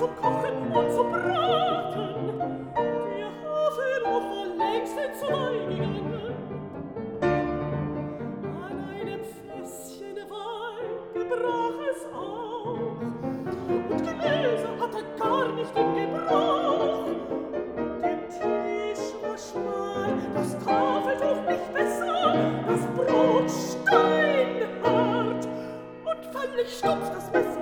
zum Kochen und zum Braten. Der Hafenofen war längst entzweigegangen. An einem Fässchen Wein gebrach es auch, und Gläser hat er gar nicht im Gebrauch. Der Tisch war schmal, das Tafeltuch nicht besser, das Brot steinhart und völlig stumpf das Messer.